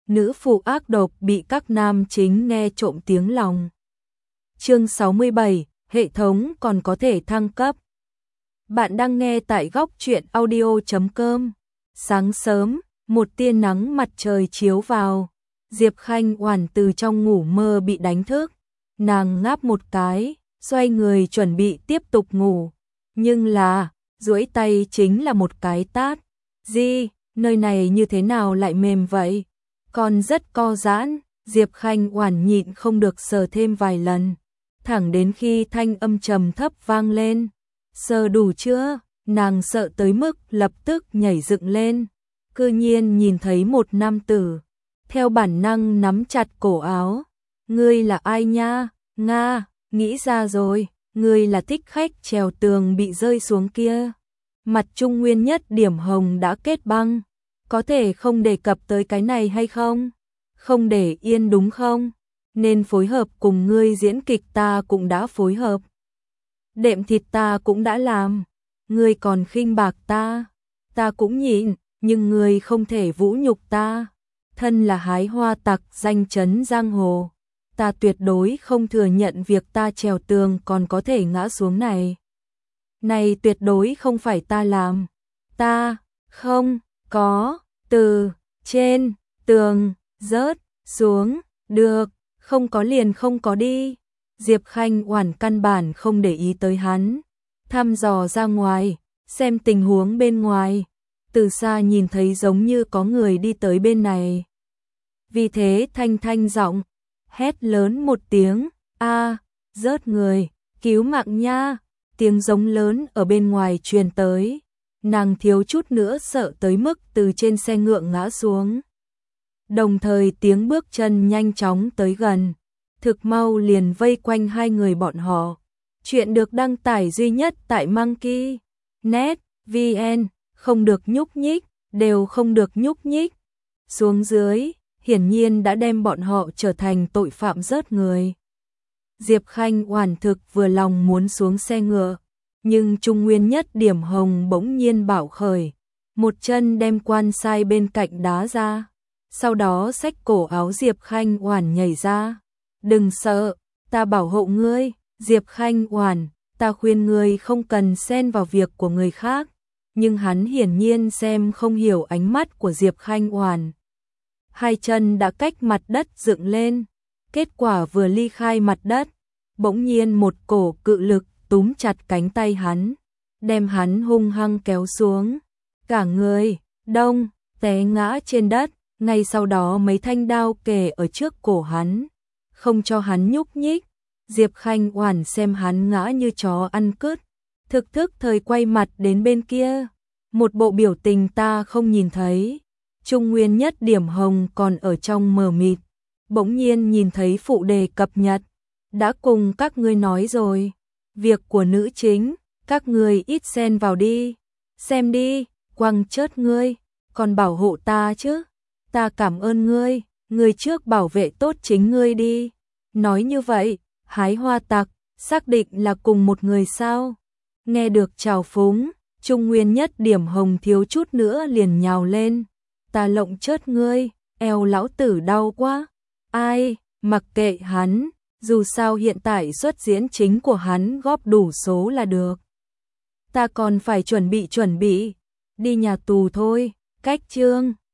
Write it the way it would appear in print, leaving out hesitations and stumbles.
nữ phụ ác độc bị các nam chính nghe trộm tiếng lòng. Chương 67, hệ thống còn có thể thăng cấp. Bạn đang nghe tại góc truyện audio.com. Sáng sớm, một tia nắng mặt trời chiếu vào. Diệp Khanh Oản từ trong ngủ mơ bị đánh thức. Nàng ngáp một cái, xoay người chuẩn bị tiếp tục ngủ. Nhưng là, duỗi tay chính là một cái tát. Gì, nơi này như thế nào lại mềm vậy? Còn rất co giãn, Diệp Khanh Oản nhịn không được sờ thêm vài lần. Thẳng đến khi thanh âm trầm thấp vang lên. Sờ đủ chưa? Nàng sợ tới mức lập tức nhảy dựng lên. Cư nhiên nhìn thấy một nam tử. Theo bản năng nắm chặt cổ áo. Ngươi là ai nha? Nga, nghĩ ra rồi. Ngươi là thích khách trèo tường bị rơi xuống kia. Mặt Trung Nguyên Nhất Điểm Hồng đã kết băng. Có thể không đề cập tới cái này hay không? Không để yên đúng không? Nên phối hợp cùng ngươi diễn kịch ta cũng đã phối hợp. Đệm thịt ta cũng đã làm. Ngươi còn khinh bạc ta. Ta cũng nhịn, nhưng ngươi không thể vũ nhục ta. Thân là hái hoa tặc danh chấn giang hồ. Ta tuyệt đối không thừa nhận việc ta trèo tường còn có thể ngã xuống này. Này tuyệt đối không phải ta làm. Ta không có từ trên tường rớt xuống được, không có liền không có đi. Diệp Khanh Oản căn bản không để ý tới hắn, thăm dò ra ngoài, xem tình huống bên ngoài. Từ xa nhìn thấy giống như có người đi tới bên này. Vì thế thanh giọng hét lớn một tiếng, a, rớt người, cứu mạng nha. Tiếng giống lớn ở bên ngoài truyền tới. Nàng thiếu chút nữa sợ tới mức từ trên xe ngựa ngã xuống. Đồng thời tiếng bước chân nhanh chóng tới gần. Thực mau liền vây quanh hai người bọn họ. Chuyện được đăng tải duy nhất tại Monkey.net VN, không được nhúc nhích, đều không được nhúc nhích. Xuống dưới, hiển nhiên đã đem bọn họ trở thành tội phạm rớt người. Diệp Khanh Oản thực vừa lòng muốn xuống xe ngựa, nhưng Trung Nguyên Nhất Điểm Hồng bỗng nhiên bảo khởi, một chân đem quan sai bên cạnh đá ra, sau đó xách cổ áo Diệp Khanh Oản nhảy ra. Đừng sợ, ta bảo hộ ngươi. Diệp Khanh Oản, ta khuyên ngươi không cần xen vào việc của người khác. Nhưng hắn hiển nhiên xem không hiểu ánh mắt của Diệp Khanh Oản. Hai chân đã cách mặt đất dựng lên, kết quả vừa ly khai mặt đất, bỗng nhiên một cổ cự lực túm chặt cánh tay hắn, đem hắn hung hăng kéo xuống. Cả người đông té ngã trên đất, ngay sau đó mấy thanh đao kề ở trước cổ hắn, không cho hắn nhúc nhích. Diệp Khanh Oản xem hắn ngã như chó ăn cứt, thực thức thời quay mặt đến bên kia, một bộ biểu tình ta không nhìn thấy. Trung Nguyên Nhất Điểm Hồng còn ở trong mờ mịt, bỗng nhiên nhìn thấy phụ đề cập nhật. Đã cùng các ngươi nói rồi, việc của nữ chính, các ngươi ít xen vào đi. Xem đi, quăng chớt ngươi, còn bảo hộ ta chứ. Ta cảm ơn ngươi, ngươi trước bảo vệ tốt chính ngươi đi. Nói như vậy, hái hoa tặc, xác định là cùng một người sao? Nghe được trào phúng, Trung Nguyên Nhất Điểm Hồng thiếu chút nữa liền nhào lên. Ta lộng chớt ngươi, eo lão tử đau quá. Ai, mặc kệ hắn, dù sao hiện tại xuất diễn chính của hắn góp đủ số là được. Ta còn phải chuẩn bị, đi nhà tù thôi. Cách chương